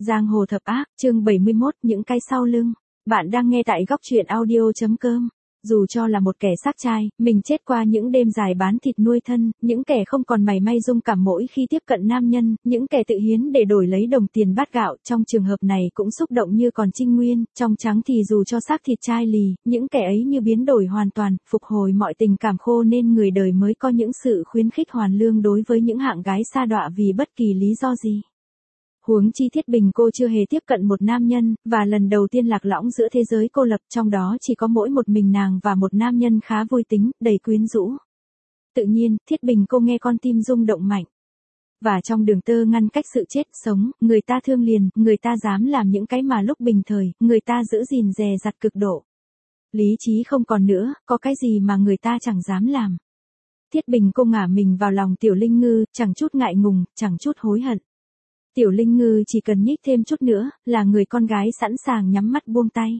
Giang hồ thập ác, chương 71, những cái sau lưng. Bạn đang nghe tại góc truyện audio.com. Dù cho là một kẻ xác trai, mình chết qua những đêm dài bán thịt nuôi thân, những kẻ không còn mảy may dung cảm mỗi khi tiếp cận nam nhân, những kẻ tự hiến để đổi lấy đồng tiền bát gạo, trong trường hợp này cũng xúc động như còn trinh nguyên, trong trắng thì dù cho xác thịt chai lì, những kẻ ấy như biến đổi hoàn toàn, phục hồi mọi tình cảm khô nên người đời mới có những sự khuyến khích hoàn lương đối với những hạng gái sa đọa vì bất kỳ lý do gì. Huống chi Thiết Bình cô chưa hề tiếp cận một nam nhân, và lần đầu tiên lạc lõng giữa thế giới cô lập, trong đó chỉ có mỗi một mình nàng và một nam nhân khá vui tính, đầy quyến rũ. Tự nhiên, Thiết Bình cô nghe con tim rung động mạnh. Và trong đường tơ ngăn cách sự chết, sống, người ta thương liền, người ta dám làm những cái mà lúc bình thời, người ta giữ gìn dè dặt cực độ. Lý trí không còn nữa, có cái gì mà người ta chẳng dám làm. Thiết Bình cô ngả mình vào lòng Tiểu Linh Ngư, chẳng chút ngại ngùng, chẳng chút hối hận. Tiểu Linh Ngư chỉ cần nhích thêm chút nữa, là người con gái sẵn sàng nhắm mắt buông tay.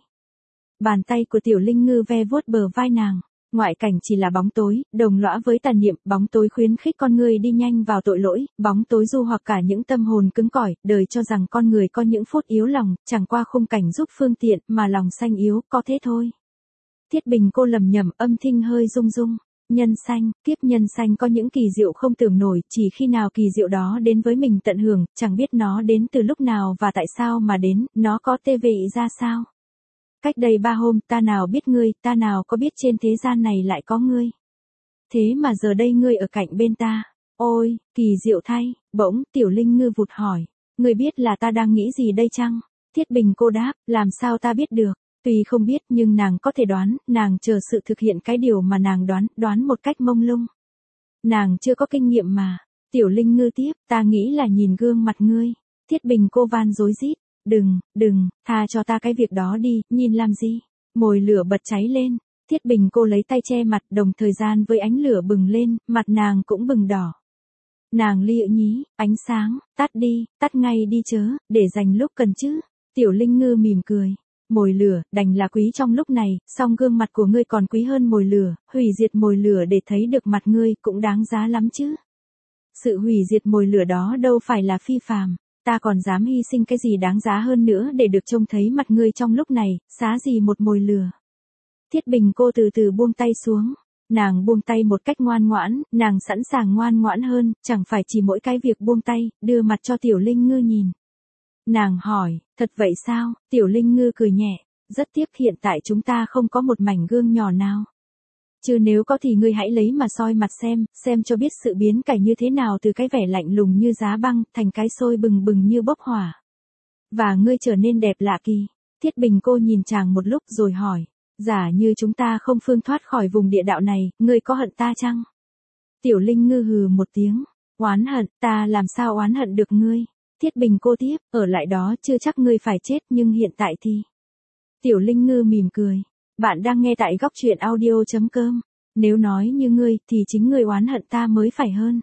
Bàn tay của Tiểu Linh Ngư ve vuốt bờ vai nàng. Ngoại cảnh chỉ là bóng tối, đồng lõa với tà niệm, bóng tối khuyến khích con người đi nhanh vào tội lỗi, bóng tối du hoặc cả những tâm hồn cứng cỏi, đời cho rằng con người có những phút yếu lòng, chẳng qua khung cảnh giúp phương tiện, mà lòng xanh yếu, có thế thôi. Thiết Bình cô lầm nhầm, âm thanh hơi rung rung. Nhân sanh, kiếp nhân sanh có những kỳ diệu không tưởng nổi, chỉ khi nào kỳ diệu đó đến với mình tận hưởng, chẳng biết nó đến từ lúc nào và tại sao mà đến, nó có tê vị ra sao. Cách đây 3 hôm, ta nào biết ngươi, ta nào có biết trên thế gian này lại có ngươi. Thế mà giờ đây ngươi ở cạnh bên ta. Ôi, kỳ diệu thay, bỗng, Tiểu Linh Ngư vụt hỏi. Ngươi biết là ta đang nghĩ gì đây chăng? Thiết Bình cô đáp, làm sao ta biết được? Tuy không biết nhưng nàng có thể đoán, nàng chờ sự thực hiện cái điều mà nàng đoán một cách mông lung. Nàng chưa có kinh nghiệm mà. Tiểu Linh Ngư tiếp, ta nghĩ là nhìn gương mặt ngươi. Thiết Bình cô van rối rít, đừng, tha cho ta cái việc đó đi, nhìn làm gì. Mồi lửa bật cháy lên, Thiết Bình cô lấy tay che mặt đồng thời gian với ánh lửa bừng lên, mặt nàng cũng bừng đỏ. Nàng lịa nhí, ánh sáng, tắt ngay đi chớ, để dành lúc cần chứ. Tiểu Linh Ngư mỉm cười. Mồi lửa, đành là quý trong lúc này, song gương mặt của ngươi còn quý hơn mồi lửa, hủy diệt mồi lửa để thấy được mặt ngươi cũng đáng giá lắm chứ. Sự hủy diệt mồi lửa đó đâu phải là phi phàm, ta còn dám hy sinh cái gì đáng giá hơn nữa để được trông thấy mặt ngươi trong lúc này, xá gì một mồi lửa. Thiết Bình cô từ từ buông tay xuống. Nàng buông tay một cách ngoan ngoãn, nàng sẵn sàng ngoan ngoãn hơn, chẳng phải chỉ mỗi cái việc buông tay, đưa mặt cho Tiểu Linh Ngư nhìn. Nàng hỏi, thật vậy sao? Tiểu Linh Ngư cười nhẹ, rất tiếc hiện tại chúng ta không có một mảnh gương nhỏ nào. Chứ nếu có thì ngươi hãy lấy mà soi mặt xem cho biết sự biến cảnh như thế nào từ cái vẻ lạnh lùng như giá băng, thành cái sôi bừng bừng như bốc hỏa. Và ngươi trở nên đẹp lạ kỳ. Thiết Bình cô nhìn chàng một lúc rồi hỏi, giả như chúng ta không phương thoát khỏi vùng địa đạo này, ngươi có hận ta chăng? Tiểu Linh Ngư hừ một tiếng, oán hận, ta làm sao oán hận được ngươi? Thiết Bình cô tiếp, ở lại đó chưa chắc ngươi phải chết nhưng hiện tại thì. Tiểu Linh Ngư mỉm cười. Bạn đang nghe tại góc truyện audio.com. Nếu nói như ngươi thì chính ngươi oán hận ta mới phải hơn.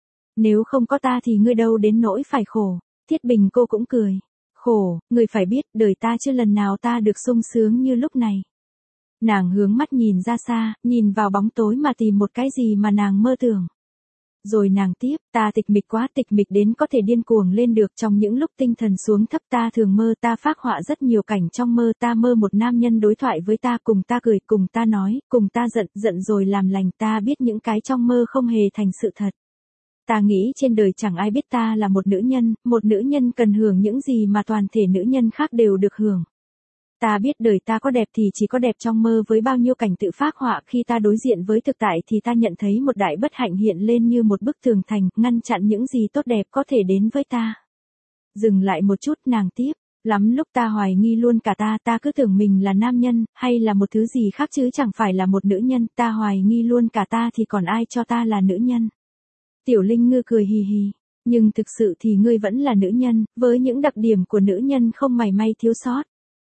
Nếu không có ta thì ngươi đâu đến nỗi phải khổ. Thiết Bình cô cũng cười. Khổ, ngươi phải biết đời ta chưa lần nào ta được sung sướng như lúc này. Nàng hướng mắt nhìn ra xa, nhìn vào bóng tối mà tìm một cái gì mà nàng mơ tưởng. Rồi nàng tiếp, ta tịch mịch quá, tịch mịch đến có thể điên cuồng lên được trong những lúc tinh thần xuống thấp, ta thường mơ, ta phác họa rất nhiều cảnh trong mơ, ta mơ một nam nhân đối thoại với ta, cùng ta cười, cùng ta nói, cùng ta giận rồi làm lành, ta biết những cái trong mơ không hề thành sự thật. Ta nghĩ trên đời chẳng ai biết ta là một nữ nhân cần hưởng những gì mà toàn thể nữ nhân khác đều được hưởng. Ta biết đời ta có đẹp thì chỉ có đẹp trong mơ, với bao nhiêu cảnh tự phác họa, khi ta đối diện với thực tại thì ta nhận thấy một đại bất hạnh hiện lên như một bức tường thành, ngăn chặn những gì tốt đẹp có thể đến với ta. Dừng lại một chút, nàng tiếp, lắm lúc ta hoài nghi luôn cả ta cứ tưởng mình là nam nhân, hay là một thứ gì khác chứ chẳng phải là một nữ nhân, ta hoài nghi luôn cả ta thì còn ai cho ta là nữ nhân. Tiểu Linh Ngư cười hì hì, nhưng thực sự thì ngươi vẫn là nữ nhân, với những đặc điểm của nữ nhân không mảy may thiếu sót.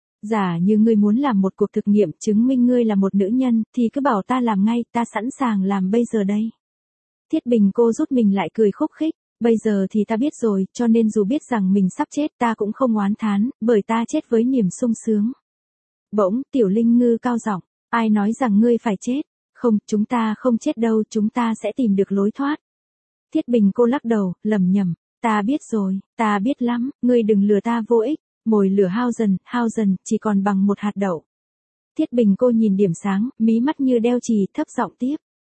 Giả như ngươi muốn làm một cuộc thực nghiệm chứng minh ngươi là một nữ nhân, thì cứ bảo ta làm ngay, ta sẵn sàng làm bây giờ đây. Thiết Bình cô rút mình lại cười khúc khích, bây giờ thì ta biết rồi, cho nên dù biết rằng mình sắp chết ta cũng không oán thán, bởi ta chết với niềm sung sướng. Bỗng, Tiểu Linh Ngư cao giọng, ai nói rằng ngươi phải chết? Không, chúng ta không chết đâu, chúng ta sẽ tìm được lối thoát. Thiết Bình cô lắc đầu, lẩm nhẩm, Ta biết rồi, ta biết lắm, ngươi đừng lừa ta vô ích, mồi lửa hao dần, chỉ còn bằng một hạt đậu. Thiết Bình cô nhìn điểm sáng, mí mắt như đeo chì, thấp giọng tiếp.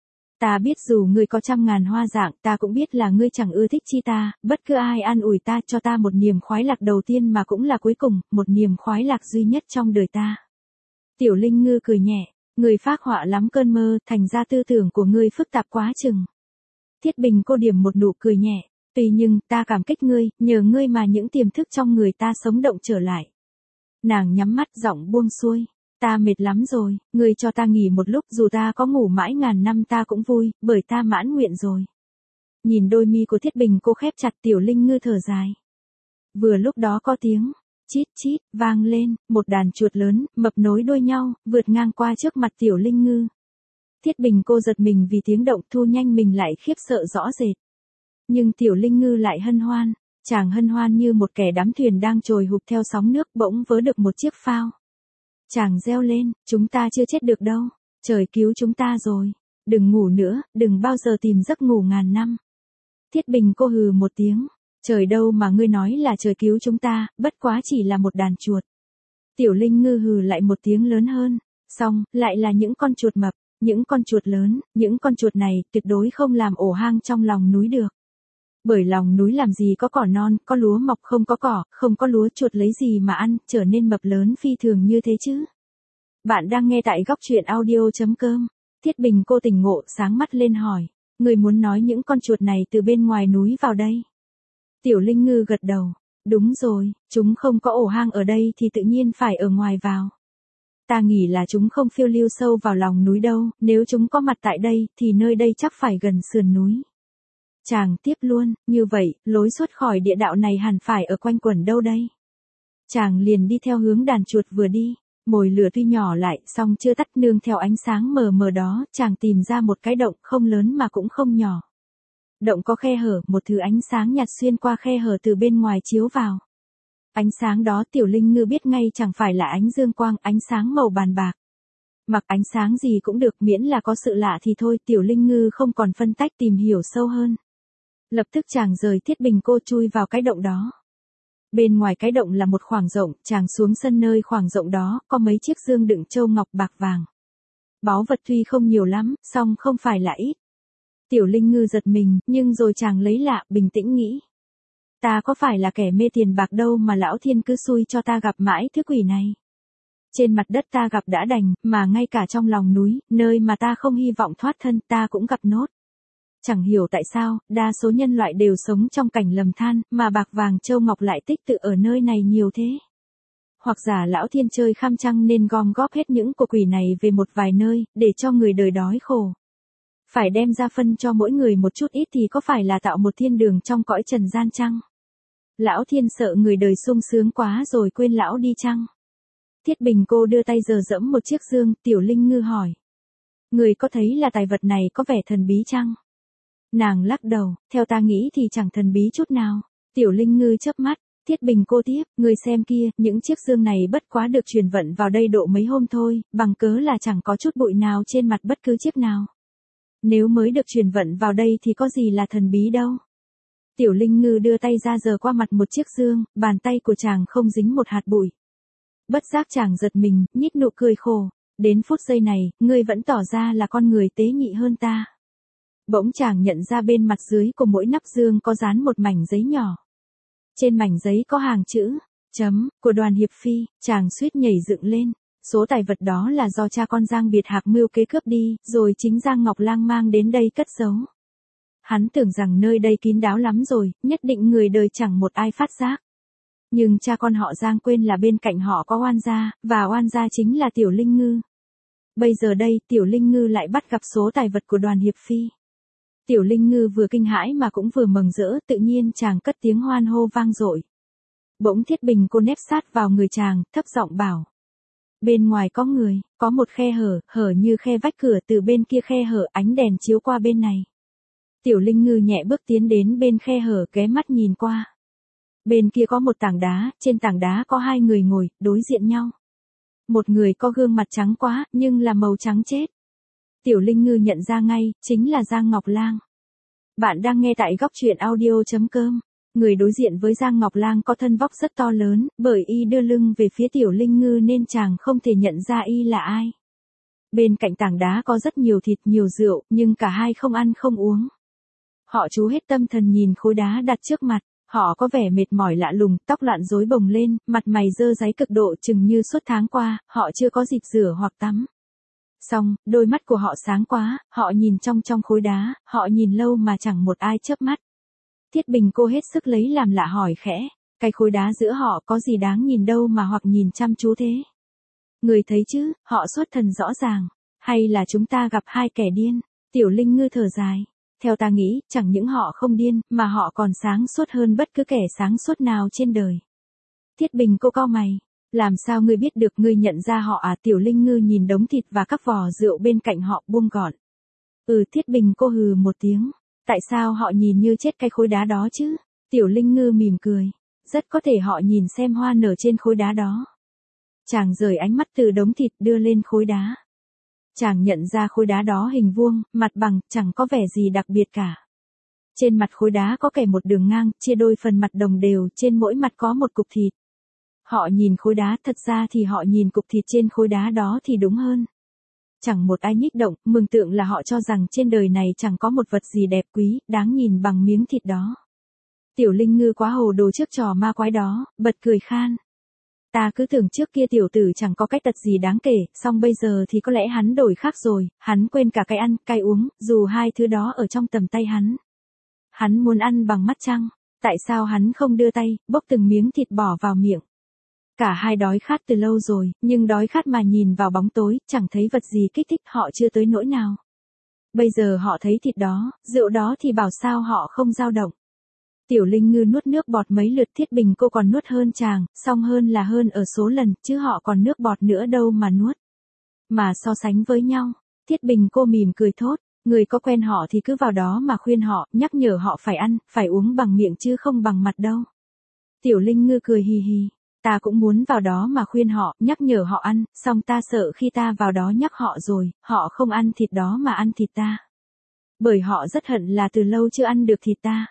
Ta biết dù ngươi có trăm ngàn hoa dạng, ta cũng biết là ngươi chẳng ưa thích chi ta, bất cứ ai an ủi ta cho ta một niềm khoái lạc đầu tiên mà cũng là cuối cùng, một niềm khoái lạc duy nhất trong đời ta. Tiểu Linh Ngư cười nhẹ, ngươi phác họa lắm cơn mơ, thành ra tư tưởng của ngươi phức tạp quá chừng. Thiết Bình cô điểm một nụ cười nhẹ, tuy nhưng ta cảm kích ngươi, nhờ ngươi mà những tiềm thức trong người ta sống động trở lại. Nàng nhắm mắt giọng buông xuôi. Ta mệt lắm rồi, ngươi cho ta nghỉ một lúc, dù ta có ngủ mãi ngàn năm ta cũng vui, bởi ta mãn nguyện rồi. Nhìn đôi mi của Thiết Bình cô khép chặt, Tiểu Linh Ngư thở dài. Vừa lúc đó có tiếng chít chít vang lên, một đàn chuột lớn, mập nối đuôi nhau, vượt ngang qua trước mặt Tiểu Linh Ngư. Thiết Bình cô giật mình vì tiếng động, thu nhanh mình lại, khiếp sợ rõ rệt. Nhưng Tiểu Linh Ngư lại hân hoan, chàng hân hoan như một kẻ đắm thuyền đang trồi hụp theo sóng nước, bỗng vớ được một chiếc phao. Chàng reo lên, chúng ta chưa chết được đâu, trời cứu chúng ta rồi, đừng ngủ nữa, đừng bao giờ tìm giấc ngủ ngàn năm. Thiết Bình cô hừ một tiếng, trời đâu mà ngươi nói là trời cứu chúng ta, bất quá chỉ là một đàn chuột. Tiểu Linh Ngư hừ lại một tiếng lớn hơn, xong, lại là những con chuột mập, những con chuột lớn, những con chuột này tuyệt đối không làm ổ hang trong lòng núi được. Bởi lòng núi làm gì có cỏ non, có lúa mọc không có cỏ, không có lúa chuột lấy gì mà ăn, trở nên mập lớn phi thường như thế chứ. Bạn đang nghe tại góc truyện audio.com. Thiết Bình cô tỉnh ngộ, sáng mắt lên hỏi, người muốn nói những con chuột này từ bên ngoài núi vào đây? Tiểu Linh Ngư gật đầu, đúng rồi, chúng không có ổ hang ở đây thì tự nhiên phải ở ngoài vào. Ta nghĩ là chúng không phiêu lưu sâu vào lòng núi đâu, nếu chúng có mặt tại đây thì nơi đây chắc phải gần sườn núi. Chàng tiếp luôn, như vậy, lối xuất khỏi địa đạo này hẳn phải ở quanh quẩn đâu đây? Chàng liền đi theo hướng đàn chuột vừa đi, mồi lửa tuy nhỏ lại, song chưa tắt, nương theo ánh sáng mờ mờ đó, chàng tìm ra một cái động không lớn mà cũng không nhỏ. Động có khe hở, một thứ ánh sáng nhạt xuyên qua khe hở từ bên ngoài chiếu vào. Ánh sáng đó Tiểu Linh Ngư biết ngay chẳng phải là ánh dương quang, ánh sáng màu bàn bạc. Mặc ánh sáng gì cũng được, miễn là có sự lạ thì thôi, Tiểu Linh Ngư không còn phân tách tìm hiểu sâu hơn. Lập tức chàng rời Thiết Bình cô chui vào cái động đó. Bên ngoài cái động là một khoảng rộng, chàng xuống sân nơi khoảng rộng đó, có mấy chiếc dương đựng châu ngọc bạc vàng. Báu vật tuy không nhiều lắm, song không phải là ít. Tiểu Linh Ngư giật mình, nhưng rồi chàng lấy lạ, bình tĩnh nghĩ. Ta có phải là kẻ mê tiền bạc đâu mà lão thiên cứ xui cho ta gặp mãi thứ quỷ này. Trên mặt đất ta gặp đã đành, mà ngay cả trong lòng núi, nơi mà ta không hy vọng thoát thân, ta cũng gặp nốt. Chẳng hiểu tại sao, đa số nhân loại đều sống trong cảnh lầm than, mà bạc vàng châu ngọc lại tích tụ ở nơi này nhiều thế. Hoặc giả lão thiên chơi kham chăng nên gom góp hết những của quỷ này về một vài nơi, để cho người đời đói khổ. Phải đem ra phân cho mỗi người một chút ít thì có phải là tạo một thiên đường trong cõi trần gian chăng? Lão thiên sợ người đời sung sướng quá rồi quên lão đi chăng? Thiết Bình cô đưa tay giở dẫm một chiếc dương, Tiểu Linh Ngư hỏi. Người có thấy là tài vật này có vẻ thần bí chăng? Nàng lắc đầu, theo ta nghĩ thì chẳng thần bí chút nào. Tiểu Linh Ngư chớp mắt, Thiết Bình cô tiếp, người xem kia, những chiếc dương này bất quá được truyền vận vào đây độ mấy hôm thôi, bằng cớ là chẳng có chút bụi nào trên mặt bất cứ chiếc nào. Nếu mới được truyền vận vào đây thì có gì là thần bí đâu. Tiểu Linh Ngư đưa tay ra giở qua mặt một chiếc dương, bàn tay của chàng không dính một hạt bụi. Bất giác chàng giật mình, nhếch nụ cười khổ. Đến phút giây này, ngươi vẫn tỏ ra là con người tế nhị hơn ta. Bỗng chàng nhận ra bên mặt dưới của mỗi nắp dương có dán một mảnh giấy nhỏ. Trên mảnh giấy có hàng chữ, của Đoàn Hiệp Phi, chàng suýt nhảy dựng lên. Số tài vật đó là do cha con Giang Biệt Hạc mưu kế cướp đi, rồi chính Giang Ngọc Lang mang đến đây cất giấu. Hắn tưởng rằng nơi đây kín đáo lắm rồi, nhất định người đời chẳng một ai phát giác. Nhưng cha con họ Giang quên là bên cạnh họ có oan gia, và oan gia chính là Tiểu Linh Ngư. Bây giờ đây, Tiểu Linh Ngư lại bắt gặp số tài vật của Đoàn Hiệp Phi. Tiểu Linh Ngư vừa kinh hãi mà cũng vừa mừng rỡ, tự nhiên chàng cất tiếng hoan hô vang dội. Bỗng Thiết Bình cô nép sát vào người chàng, thấp giọng bảo. Bên ngoài có người, có một khe hở như khe vách cửa, từ bên kia khe hở ánh đèn chiếu qua bên này. Tiểu Linh Ngư nhẹ bước tiến đến bên khe hở, ghé mắt nhìn qua. Bên kia có một tảng đá, trên tảng đá có hai người ngồi, đối diện nhau. Một người có gương mặt trắng quá, nhưng là màu trắng chết. Tiểu Linh Ngư nhận ra ngay, chính là Giang Ngọc Lang. Bạn đang nghe tại góc truyện audio.com. Người đối diện với Giang Ngọc Lang có thân vóc rất to lớn, bởi y đưa lưng về phía Tiểu Linh Ngư nên chàng không thể nhận ra y là ai. Bên cạnh tảng đá có rất nhiều thịt nhiều rượu, nhưng cả hai không ăn không uống. Họ chú hết tâm thần nhìn khối đá đặt trước mặt, họ có vẻ mệt mỏi lạ lùng, tóc loạn rối bồng lên, mặt mày dơ dáy cực độ chừng như suốt tháng qua, họ chưa có dịp rửa hoặc tắm. Xong, đôi mắt của họ sáng quá, họ nhìn trong khối đá, họ nhìn lâu mà chẳng một ai chớp mắt. Thiết Bình cô hết sức lấy làm lạ hỏi khẽ, cái khối đá giữa họ có gì đáng nhìn đâu mà hoặc nhìn chăm chú thế. Người thấy chứ, họ xuất thần rõ ràng, hay là chúng ta gặp hai kẻ điên. Tiểu Linh Ngư thở dài, theo ta nghĩ, chẳng những họ không điên, mà họ còn sáng suốt hơn bất cứ kẻ sáng suốt nào trên đời. Thiết Bình cô cau mày, làm sao ngươi biết được, ngươi nhận ra họ à? Tiểu Linh Ngư nhìn đống thịt và các vò rượu bên cạnh họ buông gọn. Thiết Bình cô hừ một tiếng, tại sao họ nhìn như chết cái khối đá đó chứ? Tiểu Linh Ngư mỉm cười, rất có thể họ nhìn xem hoa nở trên khối đá đó. Chàng rời ánh mắt từ đống thịt đưa lên khối đá. Chàng nhận ra khối đá đó hình vuông, mặt bằng, chẳng có vẻ gì đặc biệt cả. Trên mặt khối đá có kẻ một đường ngang, chia đôi phần mặt đồng đều, trên mỗi mặt có một cục thịt. Họ nhìn khối đá, thật ra thì họ nhìn cục thịt trên khối đá đó thì đúng hơn. Chẳng một ai nhích động, mường tượng là họ cho rằng trên đời này chẳng có một vật gì đẹp quý, đáng nhìn bằng miếng thịt đó. Tiểu Linh Ngư quá hồ đồ trước trò ma quái đó, bật cười khan. Ta cứ tưởng trước kia tiểu tử chẳng có cái tật gì đáng kể, song bây giờ thì có lẽ hắn đổi khác rồi, hắn quên cả cái ăn, cái uống, dù hai thứ đó ở trong tầm tay hắn. Hắn muốn ăn bằng mắt trăng, tại sao hắn không đưa tay, bốc từng miếng thịt bỏ vào miệng. Cả hai đói khát từ lâu rồi, nhưng đói khát mà nhìn vào bóng tối, chẳng thấy vật gì kích thích họ chưa tới nỗi nào. Bây giờ họ thấy thịt đó, rượu đó thì bảo sao họ không dao động. Tiểu Linh Ngư nuốt nước bọt mấy lượt, Thiết Bình cô còn nuốt hơn chàng, song hơn là hơn ở số lần, chứ họ còn nước bọt nữa đâu mà nuốt. Mà so sánh với nhau, Thiết Bình cô mỉm cười thốt, người có quen họ thì cứ vào đó mà khuyên họ, nhắc nhở họ phải ăn, phải uống bằng miệng chứ không bằng mặt đâu. Tiểu Linh Ngư cười hì hì, ta cũng muốn vào đó mà khuyên họ, nhắc nhở họ ăn, song ta sợ khi ta vào đó nhắc họ rồi, họ không ăn thịt đó mà ăn thịt ta. Bởi họ rất hận là từ lâu chưa ăn được thịt ta.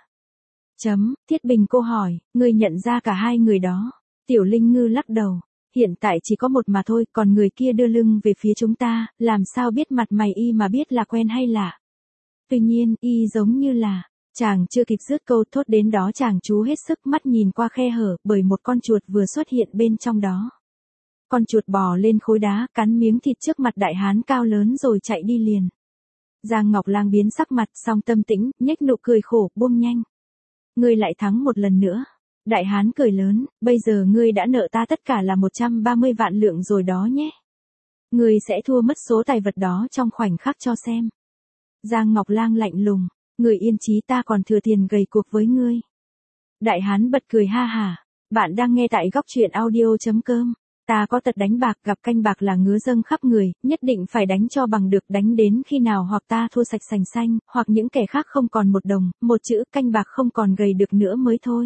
Thiết Bình cô hỏi, ngươi nhận ra cả hai người đó. Tiểu Linh Ngư lắc đầu, hiện tại chỉ có một mà thôi, còn người kia đưa lưng về phía chúng ta, làm sao biết mặt mày y mà biết là quen hay lạ. Tuy nhiên, y giống như là, chàng chưa kịp dứt câu thốt đến đó chàng chú hết sức mắt nhìn qua khe hở, bởi một con chuột vừa xuất hiện bên trong đó. Con chuột bò lên khối đá, cắn miếng thịt trước mặt đại hán cao lớn rồi chạy đi liền. Giang Ngọc Lang biến sắc mặt, song tâm tĩnh, nhếch nụ cười khổ, buông nhanh. Ngươi lại thắng một lần nữa. Đại hán cười lớn, bây giờ ngươi đã nợ ta tất cả là 130 vạn lượng rồi đó nhé. Ngươi sẽ thua mất số tài vật đó trong khoảnh khắc cho xem. Giang Ngọc Lang lạnh lùng, người yên chí, ta còn thừa tiền gầy cuộc với ngươi. Đại hán bật cười ha hả, bạn đang nghe tại góc truyện audio.com. Ta có tật đánh bạc, gặp canh bạc là ngứa dâng khắp người, nhất định phải đánh cho bằng được, đánh đến khi nào hoặc ta thua sạch sành xanh, hoặc những kẻ khác không còn một đồng, một chữ canh bạc không còn gầy được nữa mới thôi.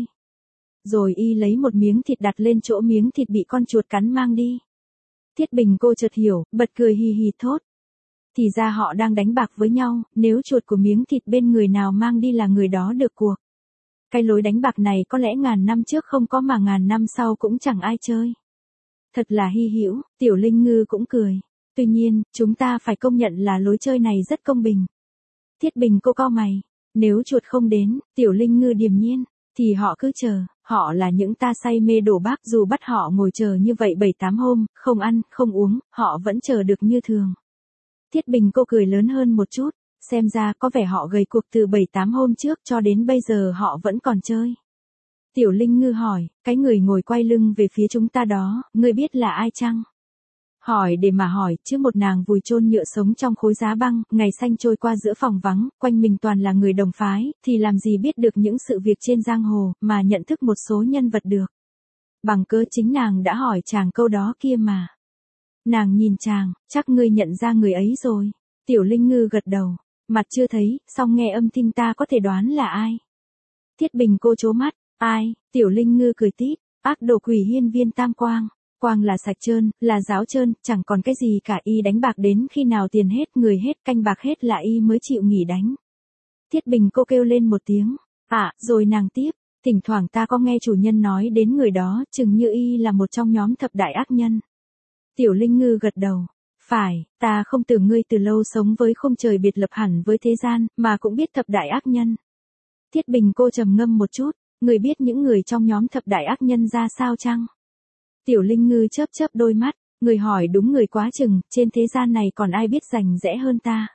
Rồi y lấy một miếng thịt đặt lên chỗ miếng thịt bị con chuột cắn mang đi. Thiết Bình cô chợt hiểu, bật cười hì hì thốt. Thì ra họ đang đánh bạc với nhau, nếu chuột của miếng thịt bên người nào mang đi là người đó được cuộc. Cái lối đánh bạc này có lẽ ngàn năm trước không có mà ngàn năm sau cũng chẳng ai chơi. Thật là hy hữu, Tiểu Linh Ngư cũng cười. Tuy nhiên, chúng ta phải công nhận là lối chơi này rất công bình. Thiết Bình cô cau mày. Nếu chuột không đến, Tiểu Linh Ngư điềm nhiên, thì họ cứ chờ, họ là những ta say mê đổ bác, dù bắt họ ngồi chờ như vậy 7-8 hôm, không ăn, không uống, họ vẫn chờ được như thường. Thiết Bình cô cười lớn hơn một chút, xem ra có vẻ họ gầy cuộc từ 7-8 hôm trước cho đến bây giờ họ vẫn còn chơi. Tiểu Linh Ngư hỏi, cái người ngồi quay lưng về phía chúng ta đó, ngươi biết là ai chăng? Hỏi để mà hỏi, chứ một nàng vùi chôn nhựa sống trong khối giá băng, ngày xanh trôi qua giữa phòng vắng, quanh mình toàn là người đồng phái, thì làm gì biết được những sự việc trên giang hồ, mà nhận thức một số nhân vật được. Bằng cớ chính nàng đã hỏi chàng câu đó kia mà. Nàng nhìn chàng, chắc ngươi nhận ra người ấy rồi. Tiểu Linh Ngư gật đầu, mặt chưa thấy, song nghe âm thanh ta có thể đoán là ai. Thiết Bình cô trố mắt, ai? Tiểu Linh Ngư cười tít, ác đồ quỷ hiên viên Tam Quang. Quang là sạch trơn, là giáo trơn, chẳng còn cái gì cả, y đánh bạc đến khi nào tiền hết, người hết, canh bạc hết là y mới chịu nghỉ đánh. Thiết Bình cô kêu lên một tiếng, rồi nàng tiếp, Thỉnh thoảng ta có nghe chủ nhân nói đến người đó, chừng như y là một trong nhóm thập đại ác nhân. Tiểu Linh Ngư gật đầu. Phải, ta không tưởng ngươi từ lâu sống với khung trời biệt lập hẳn với thế gian, mà cũng biết thập đại ác nhân. Thiết Bình cô trầm ngâm một chút, người biết những người trong nhóm thập đại ác nhân ra sao chăng? Tiểu Linh Ngư chớp chớp đôi mắt, người hỏi đúng người quá chừng, trên thế gian này còn ai biết rành rẽ hơn ta.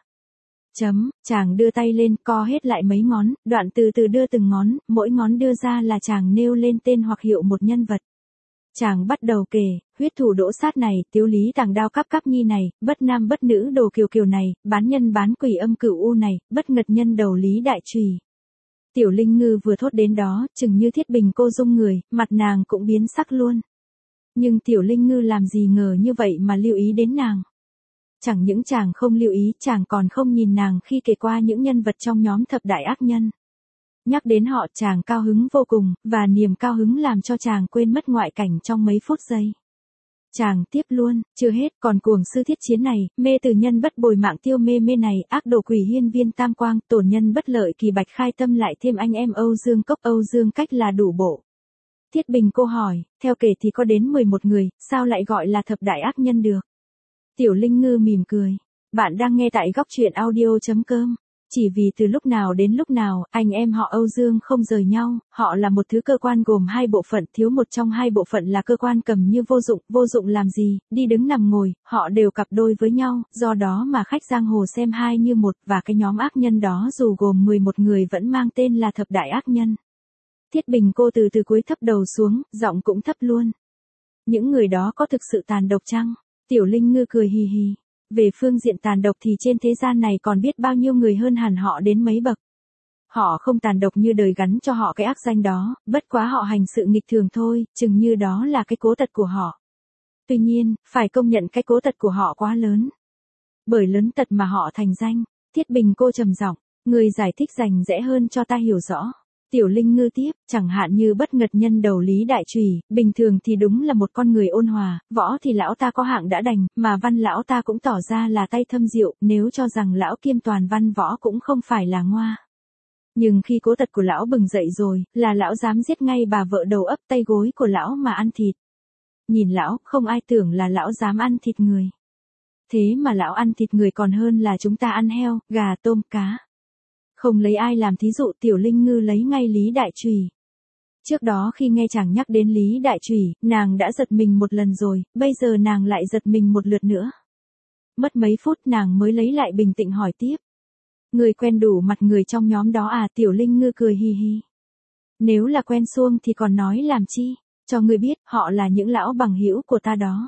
Chàng đưa tay lên, co hết lại mấy ngón, đoạn từ từ đưa từng ngón, mỗi ngón đưa ra là chàng nêu lên tên hoặc hiệu một nhân vật. Chàng bắt đầu kể, huyết thủ đỗ sát này, tiếu lý tàng đao cắp cắp nhi này, bất nam bất nữ đồ kiều kiều này, bán nhân bán quỷ âm cửu u này, bất ngật nhân đầu lý đại trùy. Tiểu Linh Ngư vừa thốt đến đó, chừng như Thiết Bình cô rung người, mặt nàng cũng biến sắc luôn. Nhưng Tiểu Linh Ngư làm gì ngờ như vậy mà lưu ý đến nàng. Chẳng những chàng không lưu ý, chàng còn không nhìn nàng khi kể qua những nhân vật trong nhóm thập đại ác nhân. Nhắc đến họ chàng cao hứng vô cùng, và niềm cao hứng làm cho chàng quên mất ngoại cảnh trong mấy phút giây. Chàng tiếp luôn, chưa hết, còn cuồng sư thiết chiến này, mê tử nhân bất bồi mạng tiêu mê mê này, ác đồ quỷ hiên viên tam quang, tổn nhân bất lợi kỳ bạch khai tâm lại thêm anh em Âu Dương Cốc Âu Dương Cách là đủ bộ. Thiết Bình cô hỏi, theo kể thì có đến 11 người, sao lại gọi là thập đại ác nhân được? Tiểu Linh Ngư mỉm cười. Bạn đang nghe tại góc truyện audio.com. Chỉ vì từ lúc nào đến lúc nào, anh em họ Âu Dương không rời nhau, họ là một thứ cơ quan gồm hai bộ phận, thiếu một trong hai bộ phận là cơ quan cầm như vô dụng làm gì, đi đứng nằm ngồi, họ đều cặp đôi với nhau, do đó mà khách giang hồ xem hai như một, và cái nhóm ác nhân đó dù gồm 11 người vẫn mang tên là thập đại ác nhân. Thiết Bình cô từ từ cúi thấp đầu xuống, giọng cũng thấp luôn. Những người đó có thực sự tàn độc chăng? Tiểu Linh Ngư cười hì hì. Về phương diện tàn độc thì trên thế gian này còn biết bao nhiêu người hơn hẳn họ đến mấy bậc. Họ không tàn độc như đời gắn cho họ cái ác danh đó, bất quá họ hành sự nghịch thường thôi, chừng như đó là cái cố tật của họ. Tuy nhiên, phải công nhận cái cố tật của họ quá lớn. Bởi lớn tật mà họ thành danh. Thiết Bình cô trầm giọng, người giải thích rành rẽ hơn cho ta hiểu rõ. Tiểu Linh Ngư tiếp, chẳng hạn như bất ngật nhân đầu lý đại trùy, bình thường thì đúng là một con người ôn hòa, võ thì lão ta có hạng đã đành, mà văn lão ta cũng tỏ ra là tay thâm diệu, nếu cho rằng lão kiêm toàn văn võ cũng không phải là ngoa. Nhưng khi cố tật của lão bừng dậy rồi, là lão dám giết ngay bà vợ đầu ấp tay gối của lão mà ăn thịt. Nhìn lão, không ai tưởng là lão dám ăn thịt người. Thế mà lão ăn thịt người còn hơn là chúng ta ăn heo, gà, tôm, cá. Không lấy ai làm thí dụ, Tiểu Linh Ngư lấy ngay Lý Đại Trùy. Trước đó khi nghe chàng nhắc đến Lý Đại Trùy, nàng đã giật mình một lần rồi, bây giờ nàng lại giật mình một lượt nữa. Mất mấy phút nàng mới lấy lại bình tĩnh hỏi tiếp. Người quen đủ mặt người trong nhóm đó à? Tiểu Linh Ngư cười hì hì. Nếu là quen suông thì còn nói làm chi, cho người biết, họ là những lão bằng hữu của ta đó.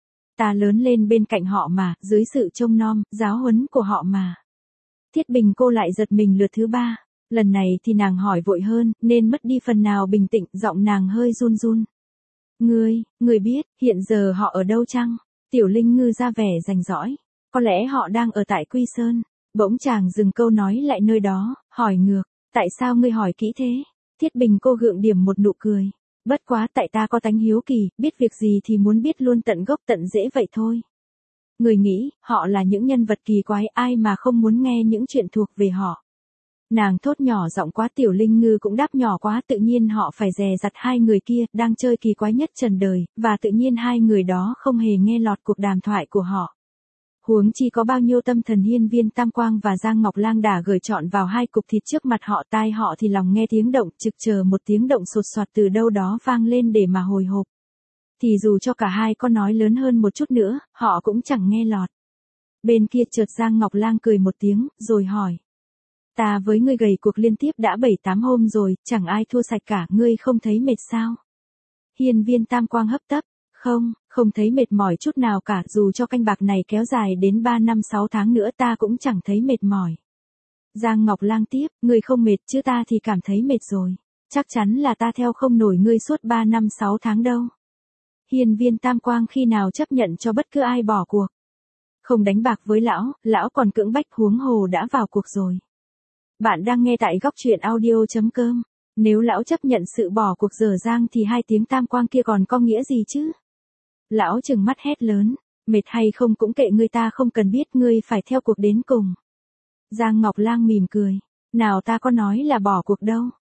Ta lớn lên bên cạnh họ mà, dưới sự trông nom, giáo huấn của họ mà. Thiết Bình cô lại giật mình lượt thứ ba, lần này thì nàng hỏi vội hơn, nên mất đi phần nào bình tĩnh, giọng nàng hơi run run. Ngươi biết, hiện giờ họ ở đâu chăng? Tiểu Linh Ngư ra vẻ rành rõi, có lẽ họ đang ở tại Quy Sơn. Bỗng chàng dừng câu nói lại nơi đó, hỏi ngược, tại sao ngươi hỏi kỹ thế? Thiết Bình cô gượng điểm một nụ cười, bất quá tại ta có tánh hiếu kỳ, biết việc gì thì muốn biết luôn tận gốc tận rễ vậy thôi. Người nghĩ, họ là những nhân vật kỳ quái, ai mà không muốn nghe những chuyện thuộc về họ. Nàng thốt nhỏ giọng quá, Tiểu Linh Ngư cũng đáp nhỏ quá, tự nhiên họ phải dè dặt hai người kia, đang chơi kỳ quái nhất trần đời, và tự nhiên hai người đó không hề nghe lọt cuộc đàm thoại của họ. Huống chi có bao nhiêu tâm thần hiên viên Tam Quang và Giang Ngọc Lang đã gửi trọn vào hai cục thịt trước mặt họ, tai họ thì lòng nghe tiếng động, trực chờ một tiếng động sột soạt từ đâu đó vang lên để mà hồi hộp. Thì dù cho cả hai có nói lớn hơn một chút nữa, họ cũng chẳng nghe lọt. Bên kia chợt Giang Ngọc Lang cười một tiếng, rồi hỏi. Ta với ngươi gầy cuộc liên tiếp đã 7-8 hôm rồi, chẳng ai thua sạch cả, ngươi không thấy mệt sao? Hiên viên Tam Quang hấp tấp. Không thấy mệt mỏi chút nào cả, dù cho canh bạc này kéo dài đến 3-5-6 tháng nữa ta cũng chẳng thấy mệt mỏi. Giang Ngọc Lang tiếp, ngươi không mệt chứ ta thì cảm thấy mệt rồi. Chắc chắn là ta theo không nổi ngươi suốt 3-5-6 tháng đâu. Hiên viên Tam Quang khi nào chấp nhận cho bất cứ ai bỏ cuộc. Không đánh bạc với lão còn cưỡng bách, huống hồ đã vào cuộc rồi. Bạn đang nghe tại góc truyện audio.com. Nếu lão chấp nhận sự bỏ cuộc dở dang thì hai tiếng Tam Quang kia còn có nghĩa gì chứ? Lão trừng mắt hét lớn, mệt hay không cũng kệ ngươi, ta không cần biết, ngươi phải theo cuộc đến cùng. Giang Ngọc Lang mỉm cười, nào ta có nói là bỏ cuộc đâu.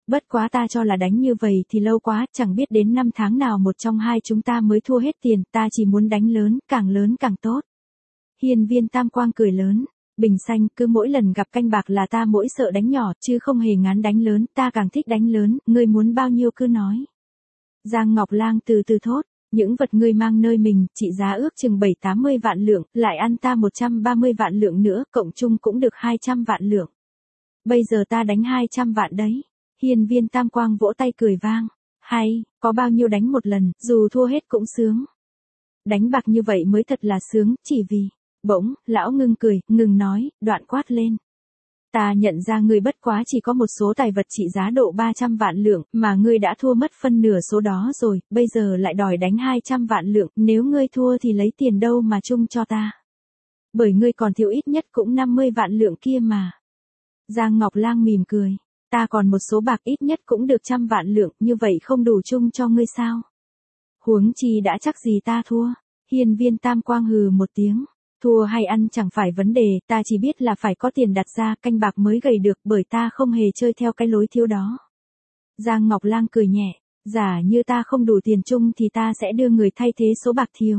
Bất quá ta cho là đánh như vậy thì lâu quá, chẳng biết đến năm tháng nào một trong hai chúng ta mới thua hết tiền, ta chỉ muốn đánh lớn càng tốt. Hiên Viên Tam Quang cười lớn, Bình Xanh, cứ mỗi lần gặp canh bạc là ta mỗi sợ đánh nhỏ, chứ không hề ngán đánh lớn, ta càng thích đánh lớn, ngươi muốn bao nhiêu cứ nói. Giang Ngọc Lang từ từ thốt, những vật ngươi mang nơi mình, trị giá ước chừng 7-80 vạn lượng, lại ăn ta 130 vạn lượng nữa, cộng chung cũng được 200 vạn lượng. Bây giờ ta đánh 200 vạn đấy. Hiên Viên Tam Quang vỗ tay cười vang. Hay, có bao nhiêu đánh một lần, dù thua hết cũng sướng. Đánh bạc như vậy mới thật là sướng, chỉ vì. Bỗng, lão ngưng cười, ngừng nói, đoạn quát lên. Ta nhận ra ngươi bất quá chỉ có một số tài vật trị giá độ 300 vạn lượng, mà ngươi đã thua mất phân nửa số đó rồi, bây giờ lại đòi đánh 200 vạn lượng, nếu ngươi thua thì lấy tiền đâu mà chung cho ta. Bởi ngươi còn thiếu ít nhất cũng 50 vạn lượng kia mà. Giang Ngọc Lang mỉm cười, ta còn một số bạc ít nhất cũng được 100 vạn lượng, như vậy không đủ chung cho ngươi sao? Huống chi đã chắc gì ta thua. Hiên Viên Tam Quang hừ một tiếng. Thua hay ăn chẳng phải vấn đề, ta chỉ biết là phải có tiền đặt ra, canh bạc mới gầy được, bởi ta không hề chơi theo cái lối thiếu đó. Giang Ngọc Lang cười nhẹ, giả như ta không đủ tiền chung thì ta sẽ đưa người thay thế số bạc thiếu.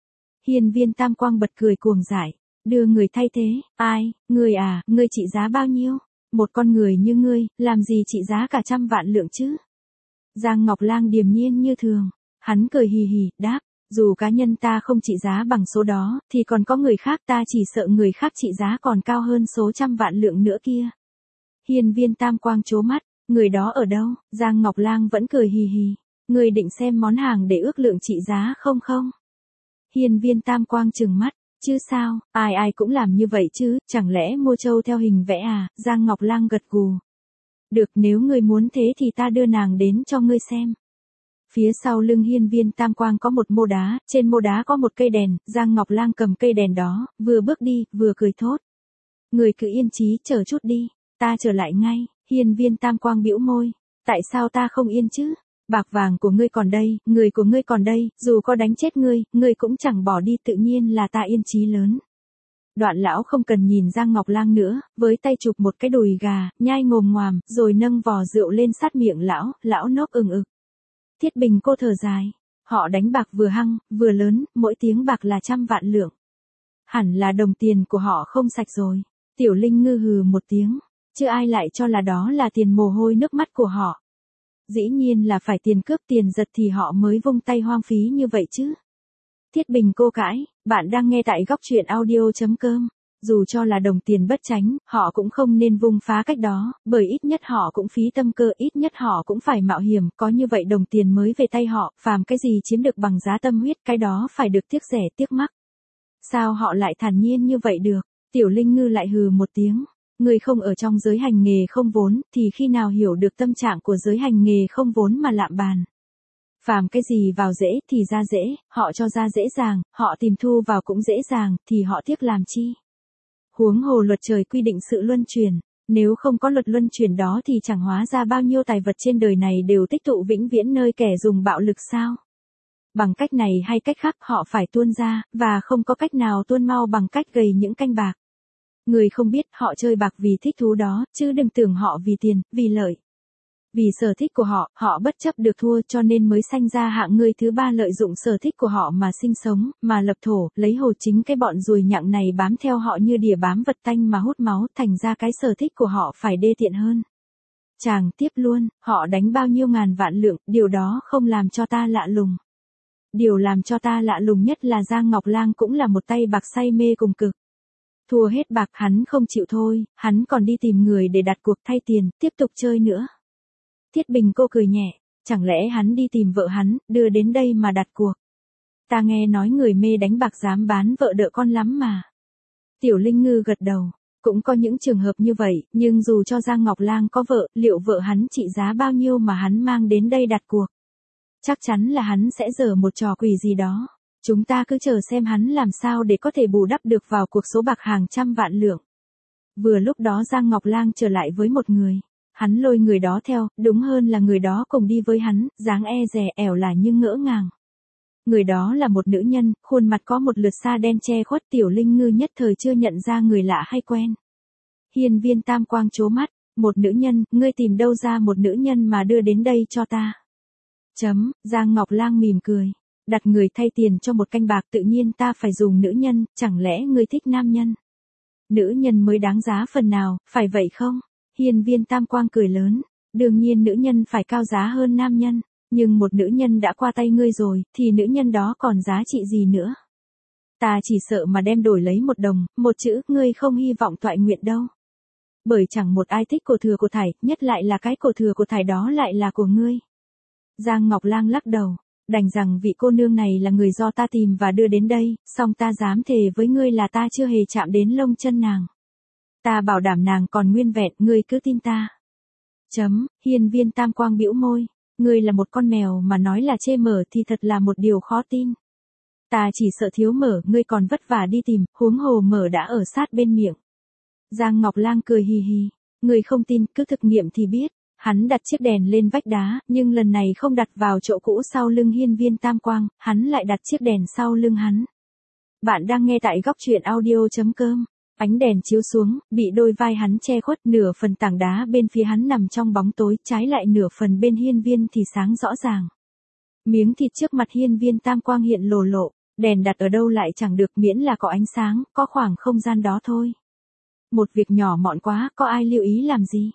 Hiên Viên Tam Quang bật cười cuồng dại, đưa người thay thế, ai, ngươi à, ngươi trị giá bao nhiêu? Một con người như ngươi, làm gì trị giá cả 100 vạn lượng chứ? Giang Ngọc Lang điềm nhiên như thường, hắn cười hì hì, đáp. Dù cá nhân ta không trị giá bằng số đó, thì còn có người khác, ta chỉ sợ người khác trị giá còn cao hơn số 100 vạn lượng nữa kia. Hiên Viên Tam Quang trố mắt, người đó ở đâu? Giang Ngọc Lang vẫn cười hì hì, người định xem món hàng để ước lượng trị giá không không? Hiên Viên Tam Quang trừng mắt, chứ sao, ai ai cũng làm như vậy chứ, chẳng lẽ mua trâu theo hình vẽ à? Giang Ngọc Lang gật gù. Được, nếu ngươi muốn thế thì ta đưa nàng đến cho ngươi xem. Phía sau lưng Hiên Viên Tam Quang có một mô đá, trên mô đá có một cây đèn, Giang Ngọc Lang cầm cây đèn đó, vừa bước đi, vừa cười thốt. Người cứ yên chí, chờ chút đi, ta trở lại ngay. Hiên Viên Tam Quang bĩu môi, tại sao ta không yên chứ? Bạc vàng của ngươi còn đây, người của ngươi còn đây, dù có đánh chết ngươi cũng chẳng bỏ đi, tự nhiên là ta yên chí lớn. Đoạn lão không cần nhìn Giang Ngọc Lang nữa, với tay chụp một cái đùi gà, nhai ngồm ngoàm, rồi nâng vò rượu lên sát miệng lão nốc ừng ực. Thiết Bình cô thở dài, họ đánh bạc vừa hăng, vừa lớn, mỗi tiếng bạc là 100 vạn lượng. Hẳn là đồng tiền của họ không sạch rồi. Tiểu Linh ngư hừ một tiếng, chứ ai lại cho là đó là tiền mồ hôi nước mắt của họ. Dĩ nhiên là phải tiền cướp tiền giật thì họ mới vung tay hoang phí như vậy chứ. Thiết Bình cô cãi, bạn đang nghe tại góc truyện audio.com. Dù cho là đồng tiền bất chánh, họ cũng không nên vung phá cách đó, bởi ít nhất họ cũng phí tâm cơ, ít nhất họ cũng phải mạo hiểm, có như vậy đồng tiền mới về tay họ, phàm cái gì chiếm được bằng giá tâm huyết, cái đó phải được tiếc rẻ tiếc mắc. Sao họ lại thản nhiên như vậy được? Tiểu Linh ngư lại hừ một tiếng. Người không ở trong giới hành nghề không vốn, thì khi nào hiểu được tâm trạng của giới hành nghề không vốn mà lạm bàn. Phàm cái gì vào dễ thì ra dễ, họ cho ra dễ dàng, họ tìm thu vào cũng dễ dàng, thì họ tiếc làm chi? Huống hồ luật trời quy định sự luân chuyển, nếu không có luật luân chuyển đó thì chẳng hóa ra bao nhiêu tài vật trên đời này đều tích tụ vĩnh viễn nơi kẻ dùng bạo lực sao? Bằng cách này hay cách khác họ phải tuôn ra, và không có cách nào tuôn mau bằng cách gầy những canh bạc. Người không biết họ chơi bạc vì thích thú đó, chứ đừng tưởng họ vì tiền, vì lợi. Vì sở thích của họ, họ bất chấp được thua cho nên mới sanh ra hạng người thứ ba lợi dụng sở thích của họ mà sinh sống, mà lập thổ, lấy hồ chính cái bọn ruồi nhặng này bám theo họ như đỉa bám vật tanh mà hút máu, thành ra cái sở thích của họ phải đê tiện hơn. Chàng tiếp luôn, họ đánh bao nhiêu ngàn vạn lượng, điều đó không làm cho ta lạ lùng. Điều làm cho ta lạ lùng nhất là Giang Ngọc Lang cũng là một tay bạc say mê cùng cực. Thua hết bạc hắn không chịu thôi, hắn còn đi tìm người để đặt cuộc thay tiền, tiếp tục chơi nữa. Thiết Bình cô cười nhẹ, chẳng lẽ hắn đi tìm vợ hắn, đưa đến đây mà đặt cuộc. Ta nghe nói người mê đánh bạc dám bán vợ đỡ con lắm mà. Tiểu Linh ngư gật đầu, cũng có những trường hợp như vậy, nhưng dù cho Giang Ngọc Lang có vợ, liệu vợ hắn trị giá bao nhiêu mà hắn mang đến đây đặt cuộc? Chắc chắn là hắn sẽ giở một trò quỷ gì đó. Chúng ta cứ chờ xem hắn làm sao để có thể bù đắp được vào cuộc số bạc hàng 100 vạn lượng. Vừa lúc đó Giang Ngọc Lang trở lại với một người. Hắn lôi người đó theo, đúng hơn là người đó cùng đi với hắn, dáng e dè ẻo là nhưng ngỡ ngàng. Người đó là một nữ nhân, khuôn mặt có một lượt sa đen che khuất. Tiểu Linh ngư nhất thời chưa nhận ra người lạ hay quen. Hiên Viên Tam Quang trố mắt, Một nữ nhân, ngươi tìm đâu ra một nữ nhân mà đưa đến đây cho ta? Giang Ngọc Lang mỉm cười. Đặt người thay tiền cho một canh bạc tự nhiên ta phải dùng nữ nhân, chẳng lẽ ngươi thích nam nhân? Nữ nhân mới đáng giá phần nào, phải vậy không? Hiên Viên Tam Quang cười lớn. Đương nhiên nữ nhân phải cao giá hơn nam nhân. Nhưng một nữ nhân đã qua tay ngươi rồi, thì nữ nhân đó còn giá trị gì nữa? Ta chỉ sợ mà đem đổi lấy một đồng, một chữ, ngươi không hy vọng toại nguyện đâu. Bởi chẳng một ai thích cổ thừa của thải, nhất lại là cái cổ thừa của thải đó lại là của ngươi. Giang Ngọc Lang lắc đầu, đành rằng vị cô nương này là người do ta tìm và đưa đến đây, song ta dám thề với ngươi là ta chưa hề chạm đến lông chân nàng. Ta bảo đảm nàng còn nguyên vẹn, ngươi cứ tin ta. Hiên Viên Tam Quang bĩu môi, ngươi là một con mèo mà nói là chê mở thì thật là một điều khó tin. Ta chỉ sợ thiếu mở, ngươi còn vất vả đi tìm, huống hồ mở đã ở sát bên miệng. Giang Ngọc Lang cười hì hì, ngươi không tin, cứ thực nghiệm thì biết. Hắn đặt chiếc đèn lên vách đá, nhưng lần này không đặt vào chỗ cũ sau lưng Hiên Viên Tam Quang, hắn lại đặt chiếc đèn sau lưng hắn. Bạn đang nghe tại góc truyện audio.com. Ánh đèn chiếu xuống, bị đôi vai hắn che khuất, nửa phần tảng đá bên phía hắn nằm trong bóng tối, trái lại nửa phần bên Hiên Viên thì sáng rõ ràng. Miếng thịt trước mặt Hiên Viên Tam Quang hiện lồ lộ, đèn đặt ở đâu lại chẳng được miễn là có ánh sáng, có khoảng không gian đó thôi. Một việc nhỏ mọn quá, có ai lưu ý làm gì?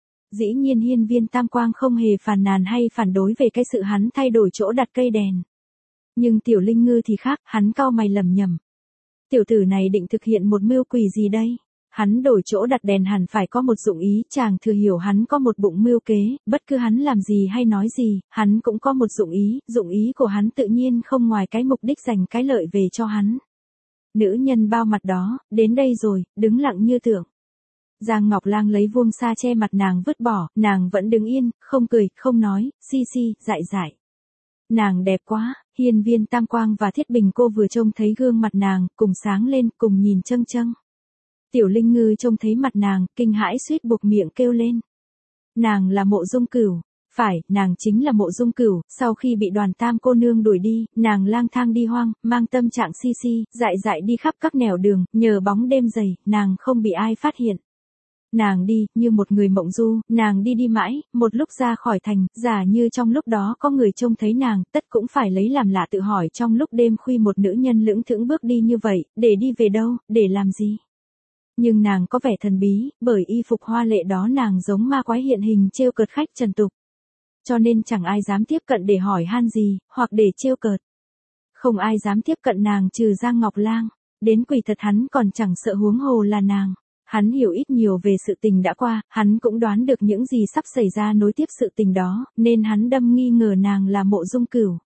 Dĩ nhiên Hiên Viên Tam Quang không hề phàn nàn hay phản đối về cái sự hắn thay đổi chỗ đặt cây đèn. Nhưng Tiểu Linh Ngư thì khác, hắn cau mày lẩm nhẩm. Tiểu tử này định thực hiện một mưu quỷ gì đây? Hắn đổi chỗ đặt đèn hẳn phải có một dụng ý, chàng thừa hiểu hắn có một bụng mưu kế, bất cứ hắn làm gì hay nói gì, hắn cũng có một dụng ý của hắn tự nhiên không ngoài cái mục đích giành cái lợi về cho hắn. Nữ nhân bao mặt đó, đến đây rồi, đứng lặng như tượng. Giang Ngọc Lang lấy vuông sa che mặt nàng vứt bỏ, nàng vẫn đứng yên, không cười, không nói, dại dại. Nàng đẹp quá, Hiên Viên Tam Quang và Thiết Bình cô vừa trông thấy gương mặt nàng, cùng sáng lên, cùng nhìn châng châng. Tiểu Linh Ngư trông thấy mặt nàng, kinh hãi suýt buộc miệng kêu lên. Nàng là Mộ Dung Cửu. Phải, nàng chính là Mộ Dung Cửu, sau khi bị Đoàn Tam cô nương đuổi đi, nàng lang thang đi hoang, mang tâm trạng dại dại đi khắp các nẻo đường, nhờ bóng đêm dày, nàng không bị ai phát hiện. Nàng đi, như một người mộng du, nàng đi mãi, một lúc ra khỏi thành, giả như trong lúc đó có người trông thấy nàng, tất cũng phải lấy làm lạ tự hỏi trong lúc đêm khuya một nữ nhân lững thững bước đi như vậy, để đi về đâu, để làm gì. Nhưng nàng có vẻ thần bí, bởi y phục hoa lệ đó nàng giống ma quái hiện hình trêu cợt khách trần tục. Cho nên chẳng ai dám tiếp cận để hỏi han gì, hoặc để trêu cợt. Không ai dám tiếp cận nàng trừ Giang Ngọc Lang, đến quỷ thật hắn còn chẳng sợ huống hồ là nàng. Hắn hiểu ít nhiều về sự tình đã qua, hắn cũng đoán được những gì sắp xảy ra nối tiếp sự tình đó, nên hắn đâm nghi ngờ nàng là Mộ Dung Cửu.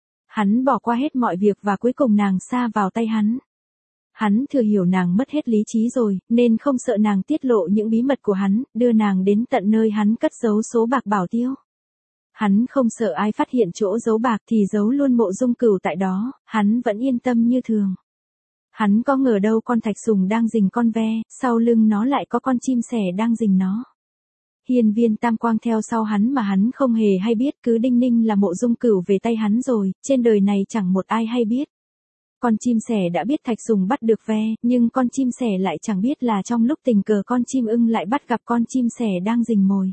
Hắn bỏ qua hết mọi việc và cuối cùng nàng sa vào tay hắn. Hắn thừa hiểu nàng mất hết lý trí rồi, nên không sợ nàng tiết lộ những bí mật của hắn, đưa nàng đến tận nơi hắn cất giấu số bạc bảo tiêu. Hắn không sợ ai phát hiện chỗ giấu bạc thì giấu luôn Mộ Dung Cửu tại đó, hắn vẫn yên tâm như thường. Hắn có ngờ đâu con thạch sùng đang rình con ve, sau lưng nó lại có con chim sẻ đang rình nó. Hiên Viên Tam Quang theo sau hắn mà hắn không hề hay biết, cứ đinh ninh là Mộ Dung Cửu về tay hắn rồi, trên đời này chẳng một ai hay biết. Con chim sẻ đã biết thạch sùng bắt được ve, nhưng con chim sẻ lại chẳng biết là trong lúc tình cờ con chim ưng lại bắt gặp con chim sẻ đang rình mồi.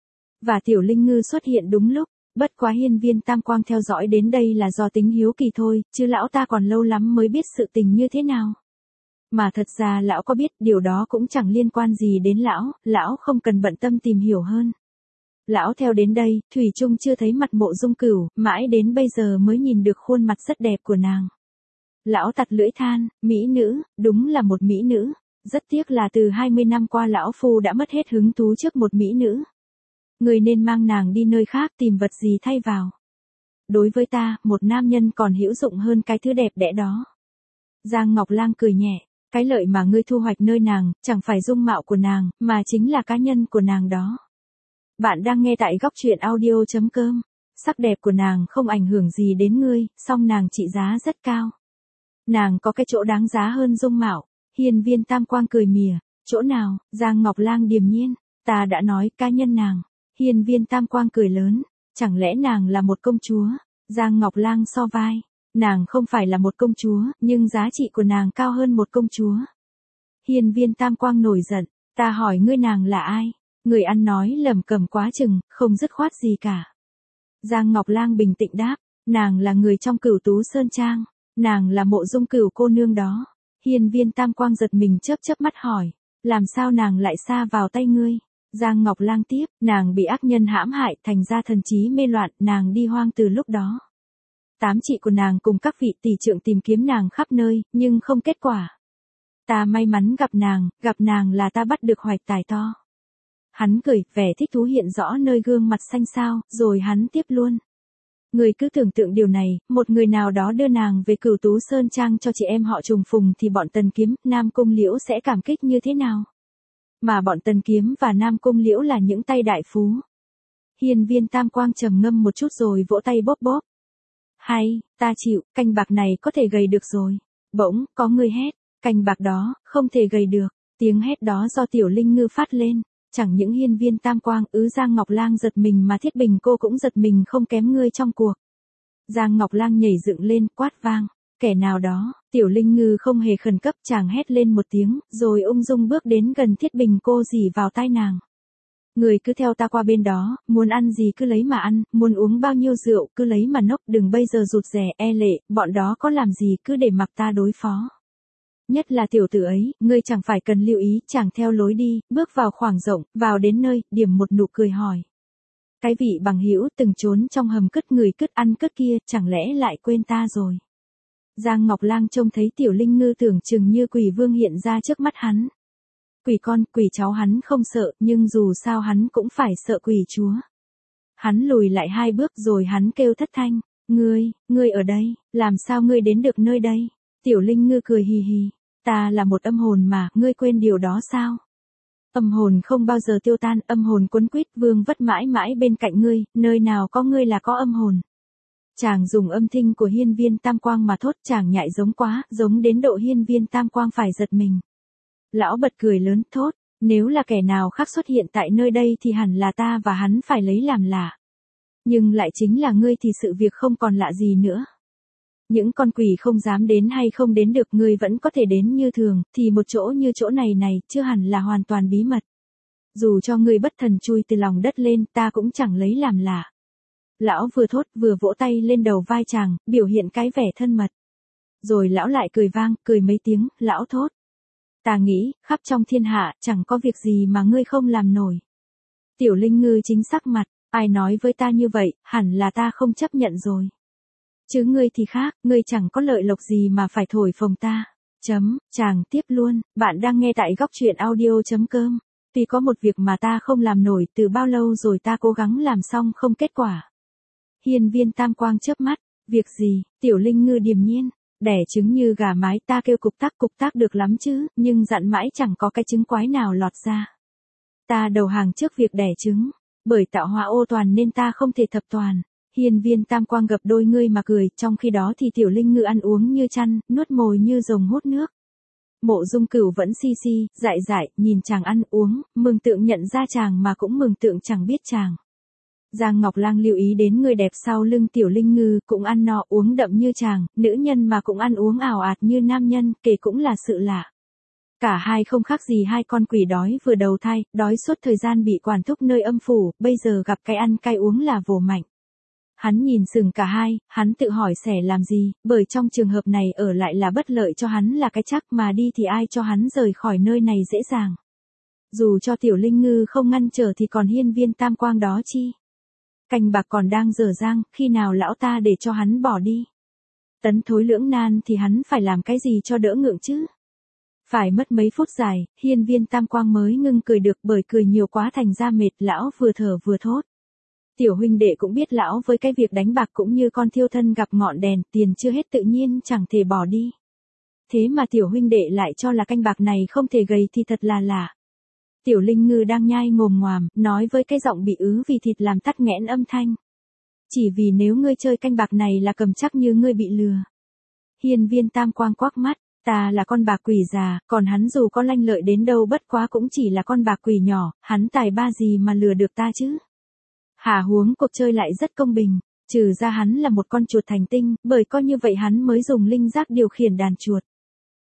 Và Tiểu Linh Ngư xuất hiện đúng lúc. Bất quá Hiên Viên Tam Quang theo dõi đến đây là do tính hiếu kỳ thôi, chứ lão ta còn lâu lắm mới biết sự tình như thế nào. Mà thật ra lão có biết, điều đó cũng chẳng liên quan gì đến lão không cần bận tâm tìm hiểu hơn. Lão theo đến đây, thủy chung chưa thấy mặt Mộ Dung Cửu, mãi đến bây giờ mới nhìn được khuôn mặt rất đẹp của nàng. Lão tặc lưỡi than, mỹ nữ, đúng là một mỹ nữ. Rất tiếc là từ 20 năm qua lão phu đã mất hết hứng thú trước một mỹ nữ. Người nên mang nàng đi nơi khác tìm vật gì thay vào. Đối với ta, một nam nhân còn hữu dụng hơn cái thứ đẹp đẽ đó. Giang Ngọc Lang cười nhẹ, cái lợi mà ngươi thu hoạch nơi nàng, chẳng phải dung mạo của nàng, mà chính là cá nhân của nàng đó. Bạn đang nghe tại góc truyện audio.com. Sắc đẹp của nàng không ảnh hưởng gì đến ngươi, song nàng trị giá rất cao. Nàng có cái chỗ đáng giá hơn dung mạo. Hiên Viên Tam Quang cười mỉa, chỗ nào? Giang Ngọc Lang điềm nhiên, ta đã nói cá nhân nàng. Hiên Viên Tam Quang cười lớn, chẳng lẽ nàng là một công chúa? Giang Ngọc Lang so vai, nàng không phải là một công chúa, nhưng giá trị của nàng cao hơn một công chúa. Hiên Viên Tam Quang nổi giận, ta hỏi ngươi nàng là ai? Người ăn nói lẩm cẩm quá chừng, không dứt khoát gì cả. Giang Ngọc Lang bình tĩnh đáp, nàng là người trong Cửu Tú Sơn Trang, nàng là Mộ Dung Cửu cô nương đó. Hiên Viên Tam Quang giật mình chớp chớp mắt hỏi, làm sao nàng lại sa vào tay ngươi? Giang Ngọc Lang tiếp, nàng bị ác nhân hãm hại thành ra thần trí mê loạn, nàng đi hoang từ lúc đó. Tám chị của nàng cùng các vị tỷ trượng tìm kiếm nàng khắp nơi, nhưng không kết quả. Ta may mắn gặp nàng là ta bắt được hoạch tài to. Hắn cười, vẻ thích thú hiện rõ nơi gương mặt xanh xao, rồi hắn tiếp luôn. Người cứ tưởng tượng điều này, một người nào đó đưa nàng về Cửu Tú Sơn Trang cho chị em họ Trùng Phùng thì bọn Tần Kiếm, Nam Cung Liễu sẽ cảm kích như thế nào? Mà bọn Tần Kiếm và Nam Cung Liễu là những tay đại phú. Hiên Viên Tam Quang trầm ngâm một chút rồi vỗ tay bóp bóp. Hay, ta chịu, canh bạc này có thể gầy được rồi. Bỗng, có người hét, canh bạc đó, không thể gầy được. Tiếng hét đó do Tiểu Linh Ngư phát lên. Chẳng những Hiên Viên Tam Quang, Giang Ngọc Lang giật mình mà Thiết Bình cô cũng giật mình không kém ngươi trong cuộc. Giang Ngọc Lang nhảy dựng lên, quát vang, kẻ nào đó? Tiểu Linh Ngư không hề khẩn cấp, chàng hét lên một tiếng, rồi ung dung bước đến gần Thiết Bình cô rỉ vào tai nàng. Người cứ theo ta qua bên đó, muốn ăn gì cứ lấy mà ăn, muốn uống bao nhiêu rượu cứ lấy mà nốc, đừng bây giờ rụt rè e lệ, bọn đó có làm gì cứ để mặc ta đối phó. Nhất là tiểu tử ấy, ngươi chẳng phải cần lưu ý, chàng theo lối đi, bước vào khoảng rộng, vào đến nơi, điểm một nụ cười hỏi. Cái vị bằng hữu từng trốn trong hầm cứt người cứt ăn cứt kia, chẳng lẽ lại quên ta rồi? Giang Ngọc Lang trông thấy Tiểu Linh Ngư tưởng chừng như quỷ vương hiện ra trước mắt hắn. Quỷ con, quỷ cháu hắn không sợ, nhưng dù sao hắn cũng phải sợ quỷ chúa. Hắn lùi lại 2 bước rồi hắn kêu thất thanh, ngươi ở đây, làm sao ngươi đến được nơi đây? Tiểu Linh Ngư cười hì hì, ta là một âm hồn mà, ngươi quên điều đó sao? Âm hồn không bao giờ tiêu tan, âm hồn quấn quýt vương vất mãi mãi bên cạnh ngươi, nơi nào có ngươi là có âm hồn. Chàng dùng âm thanh của Hiên Viên Tam Quang mà thốt, chàng nhạy giống quá, giống đến độ Hiên Viên Tam Quang phải giật mình. Lão bật cười lớn thốt, nếu là kẻ nào khác xuất hiện tại nơi đây thì hẳn là ta và hắn phải lấy làm lạ. Nhưng lại chính là ngươi thì sự việc không còn lạ gì nữa. Những con quỷ không dám đến hay không đến được ngươi vẫn có thể đến như thường, thì một chỗ như chỗ này chưa hẳn là hoàn toàn bí mật. Dù cho ngươi bất thần chui từ lòng đất lên ta cũng chẳng lấy làm lạ. Lão vừa thốt vừa vỗ tay lên đầu vai chàng, biểu hiện cái vẻ thân mật. Rồi lão lại cười vang, cười mấy tiếng, lão thốt. Ta nghĩ, khắp trong thiên hạ, chẳng có việc gì mà ngươi không làm nổi. Tiểu Linh Ngư chính sắc mặt, ai nói với ta như vậy, hẳn là ta không chấp nhận rồi. Chứ ngươi thì khác, ngươi chẳng có lợi lộc gì mà phải thổi phồng ta. Chàng tiếp luôn, bạn đang nghe tại góc truyện audio.com. Tuy có một việc mà ta không làm nổi từ bao lâu rồi ta cố gắng làm xong không kết quả. Hiên Viên Tam Quang chớp mắt, việc gì? Tiểu Linh Ngư điềm nhiên, đẻ trứng như gà mái ta kêu cục tác được lắm chứ, nhưng dặn mãi chẳng có cái trứng quái nào lọt ra. Ta đầu hàng trước việc đẻ trứng, bởi tạo hóa ô toàn nên ta không thể thập toàn. Hiên Viên Tam Quang gập đôi ngươi mà cười, trong khi đó thì Tiểu Linh Ngư ăn uống như chăn, nuốt mồi như rồng hút nước. Mộ Dung Cửu vẫn si, dại, nhìn chàng ăn uống, mường tượng nhận ra chàng mà cũng mường tượng chẳng biết chàng. Giang Ngọc Lang lưu ý đến người đẹp sau lưng Tiểu Linh Ngư, cũng ăn no uống đậm như chàng, nữ nhân mà cũng ăn uống ảo ạt như nam nhân, kể cũng là sự lạ. Cả hai không khác gì hai con quỷ đói vừa đầu thai, đói suốt thời gian bị quản thúc nơi âm phủ, bây giờ gặp cái ăn cay uống là vồ mạnh. Hắn nhìn sừng cả hai, hắn tự hỏi sẽ làm gì, bởi trong trường hợp này ở lại là bất lợi cho hắn là cái chắc, mà đi thì ai cho hắn rời khỏi nơi này dễ dàng. Dù cho Tiểu Linh Ngư không ngăn trở thì còn Hiên Viên Tam Quang đó chi. Canh bạc còn đang dở dang, khi nào lão ta để cho hắn bỏ đi. Tấn thối lưỡng nan thì hắn phải làm cái gì cho đỡ ngượng chứ. Phải mất mấy phút dài, Hiên Viên Tam Quang mới ngưng cười được, bởi cười nhiều quá thành ra mệt, lão vừa thở vừa thốt. Tiểu huynh đệ cũng biết lão với cái việc đánh bạc cũng như con thiêu thân gặp ngọn đèn, tiền chưa hết tự nhiên chẳng thể bỏ đi. Thế mà tiểu huynh đệ lại cho là canh bạc này không thể gầy thì thật là lạ. Tiểu Linh Ngư đang nhai ngồm ngoàm, nói với cái giọng bị ứ vì thịt làm tắc nghẽn âm thanh. Chỉ vì nếu ngươi chơi canh bạc này là cầm chắc như ngươi bị lừa. Hiên Viên Tam Quang quắc mắt, ta là con bạc quỷ già, còn hắn dù có lanh lợi đến đâu bất quá cũng chỉ là con bạc quỷ nhỏ, hắn tài ba gì mà lừa được ta chứ. Hà huống cuộc chơi lại rất công bình, trừ ra hắn là một con chuột thành tinh, bởi coi như vậy hắn mới dùng linh giác điều khiển đàn chuột.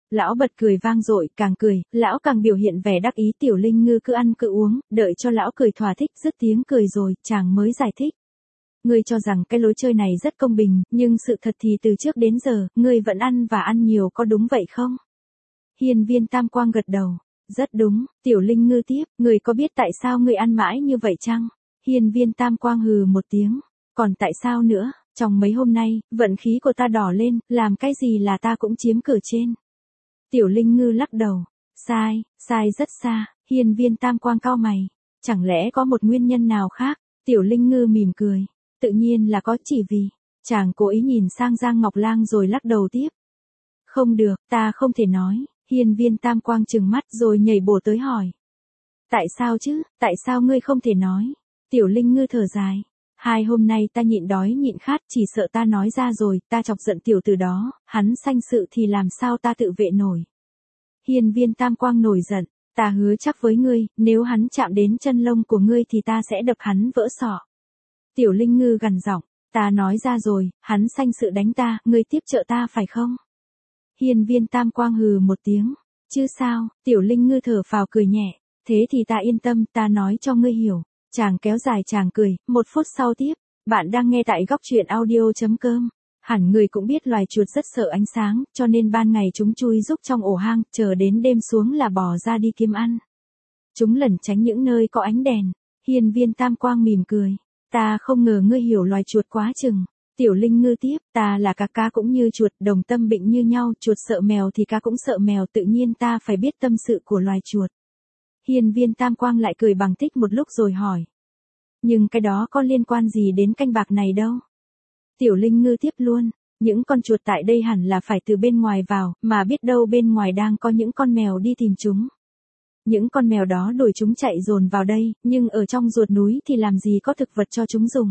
Lão bật cười vang dội, càng cười, lão càng biểu hiện vẻ đắc ý. Tiểu Linh Ngư cứ ăn cứ uống, đợi cho lão cười thỏa thích, dứt tiếng cười rồi, chàng mới giải thích. Ngươi cho rằng cái lối chơi này rất công bình, nhưng sự thật thì từ trước đến giờ, ngươi vẫn ăn và ăn nhiều, có đúng vậy không? Hiên Viên Tam Quang gật đầu. Rất đúng. Tiểu Linh Ngư tiếp, ngươi có biết tại sao ngươi ăn mãi như vậy chăng? Hiên Viên Tam Quang hừ một tiếng. Còn tại sao nữa? Trong mấy hôm nay, vận khí của ta đỏ lên, làm cái gì là ta cũng chiếm cửa trên. Tiểu Linh Ngư lắc đầu. Sai, sai rất xa. Hiên Viên Tam Quang cau mày. Chẳng lẽ có một nguyên nhân nào khác? Tiểu Linh Ngư mỉm cười. Tự nhiên là có, chỉ vì. Chàng cố ý nhìn sang Giang Ngọc Lang rồi lắc đầu tiếp. Không được, ta không thể nói. Hiên Viên Tam Quang trừng mắt rồi nhảy bổ tới hỏi. Tại sao chứ, tại sao ngươi không thể nói? Tiểu Linh Ngư thở dài. 2 hôm nay ta nhịn đói nhịn khát, chỉ sợ ta nói ra rồi, ta chọc giận tiểu tử đó, hắn sanh sự thì làm sao ta tự vệ nổi. Hiên Viên Tam Quang nổi giận, ta hứa chắc với ngươi, nếu hắn chạm đến chân lông của ngươi thì ta sẽ đập hắn vỡ sọ. Tiểu Linh Ngư gằn giọng, ta nói ra rồi, hắn sanh sự đánh ta, ngươi tiếp trợ ta phải không? Hiên Viên Tam Quang hừ một tiếng, chứ sao? Tiểu Linh Ngư thở phào cười nhẹ, thế thì ta yên tâm, ta nói cho ngươi hiểu. Chàng kéo dài chàng cười, 1 phút sau tiếp, bạn đang nghe tại góc truyện audio.com. Hẳn người cũng biết loài chuột rất sợ ánh sáng, cho nên ban ngày chúng chui rúc trong ổ hang, chờ đến đêm xuống là bò ra đi kiếm ăn. Chúng lẩn tránh những nơi có ánh đèn. Hiên Viên Tam Quang mỉm cười, ta không ngờ ngươi hiểu loài chuột quá chừng. Tiểu Linh Ngư tiếp, ta là cá cũng như chuột, đồng tâm bệnh như nhau, chuột sợ mèo thì cá cũng sợ mèo, tự nhiên ta phải biết tâm sự của loài chuột. Hiên Viên Tam Quang lại cười bằng thích một lúc rồi hỏi. Nhưng cái đó có liên quan gì đến canh bạc này đâu? Tiểu Linh Ngư tiếp luôn, những con chuột tại đây hẳn là phải từ bên ngoài vào, mà biết đâu bên ngoài đang có những con mèo đi tìm chúng. Những con mèo đó đuổi chúng chạy dồn vào đây, nhưng ở trong ruột núi thì làm gì có thực vật cho chúng dùng.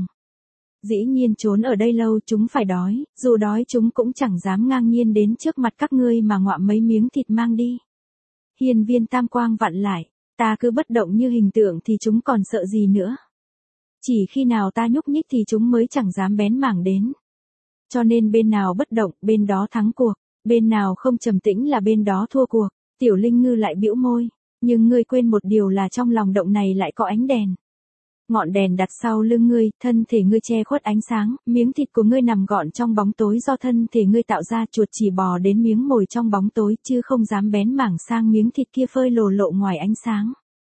Dĩ nhiên trốn ở đây lâu chúng phải đói, dù đói chúng cũng chẳng dám ngang nhiên đến trước mặt các ngươi mà ngoạm mấy miếng thịt mang đi. Hiên Viên Tam Quang vặn lại, ta cứ bất động như hình tượng thì chúng còn sợ gì nữa. Chỉ khi nào ta nhúc nhích thì chúng mới chẳng dám bén mảng đến. Cho nên bên nào bất động, bên đó thắng cuộc, bên nào không trầm tĩnh là bên đó thua cuộc. Tiểu Linh Ngư lại bĩu môi, nhưng ngươi quên một điều là trong lòng động này lại có ánh đèn. Ngọn đèn đặt sau lưng ngươi, thân thể ngươi che khuất ánh sáng, miếng thịt của ngươi nằm gọn trong bóng tối do thân thể ngươi tạo ra, chuột chỉ bò đến miếng mồi trong bóng tối chứ không dám bén mảng sang miếng thịt kia phơi lồ lộ ngoài ánh sáng.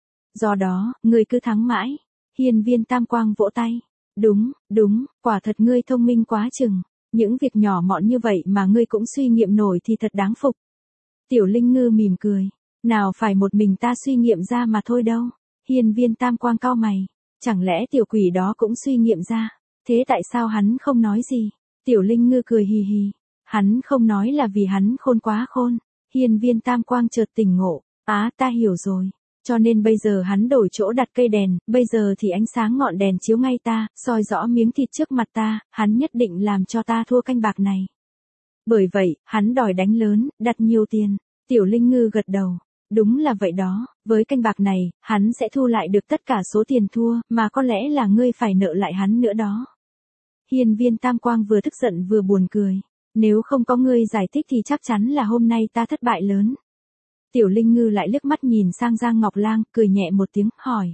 Do đó, ngươi cứ thắng mãi. Hiên Viên Tam Quang vỗ tay. Đúng, đúng, quả thật ngươi thông minh quá chừng. Những việc nhỏ mọn như vậy mà ngươi cũng suy nghiệm nổi thì thật đáng phục. Tiểu Linh Ngư mỉm cười. Nào phải một mình ta suy nghiệm ra mà thôi đâu. Hiên Viên Tam Quang cau mày. Chẳng lẽ tiểu quỷ đó cũng suy nghiệm ra? Thế tại sao hắn không nói gì? Tiểu Linh Ngư cười hì hì. Hắn không nói là vì hắn khôn quá khôn. Hiên Viên Tam Quang chợt tỉnh ngộ. Á, ta hiểu rồi. Cho nên bây giờ hắn đổi chỗ đặt cây đèn, bây giờ thì ánh sáng ngọn đèn chiếu ngay ta, soi rõ miếng thịt trước mặt ta, hắn nhất định làm cho ta thua canh bạc này. Bởi vậy, hắn đòi đánh lớn, đặt nhiều tiền. Tiểu Linh Ngư gật đầu. Đúng là vậy đó, với canh bạc này, hắn sẽ thu lại được tất cả số tiền thua, mà có lẽ là ngươi phải nợ lại hắn nữa đó. Hiên Viên Tam Quang vừa tức giận vừa buồn cười. Nếu không có ngươi giải thích thì chắc chắn là hôm nay ta thất bại lớn. Tiểu Linh Ngư lại liếc mắt nhìn sang Giang Ngọc Lang, cười nhẹ một tiếng, hỏi.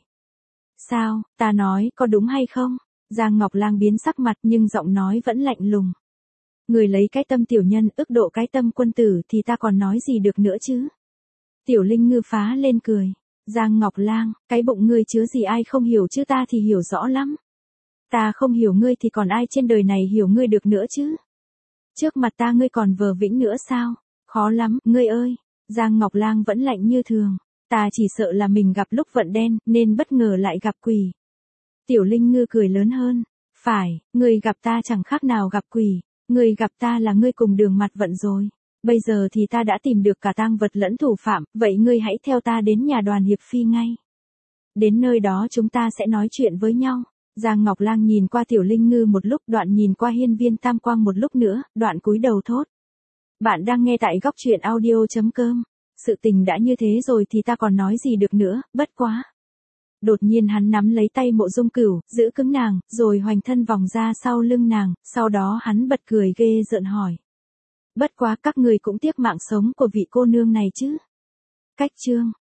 Sao, ta nói có đúng hay không? Giang Ngọc Lang biến sắc mặt nhưng giọng nói vẫn lạnh lùng. Người lấy cái tâm tiểu nhân ức độ cái tâm quân tử thì ta còn nói gì được nữa chứ? Tiểu Linh Ngư phá lên cười. Giang Ngọc Lang, cái bụng ngươi chứa gì ai không hiểu chứ ta thì hiểu rõ lắm. Ta không hiểu ngươi thì còn ai trên đời này hiểu ngươi được nữa chứ? Trước mặt ta ngươi còn vờ vĩnh nữa sao? Khó lắm, ngươi ơi. Giang Ngọc Lang vẫn lạnh như thường. Ta chỉ sợ là mình gặp lúc vận đen, nên bất ngờ lại gặp quỷ. Tiểu Linh Ngư cười lớn hơn. Phải, ngươi gặp ta chẳng khác nào gặp quỷ. Ngươi gặp ta là ngươi cùng đường mặt vận rồi. Bây giờ thì ta đã tìm được cả tang vật lẫn thủ phạm, vậy ngươi hãy theo ta đến nhà Đoàn Hiệp Phi ngay. Đến nơi đó chúng ta sẽ nói chuyện với nhau. Giang Ngọc Lang nhìn qua Tiểu Linh Ngư một lúc, đoạn nhìn qua Hiên Viên Tam Quang một lúc nữa, đoạn cúi đầu thốt. Bạn đang nghe tại góc truyện audio.com. Sự tình đã như thế rồi thì ta còn nói gì được nữa, bất quá. Đột nhiên hắn nắm lấy tay Mộ Dung Cửu, giữ cứng nàng, rồi hoành thân vòng ra sau lưng nàng, sau đó hắn bật cười ghê rợn hỏi. Bất quá các người cũng tiếc mạng sống của vị cô nương này chứ. Cách chương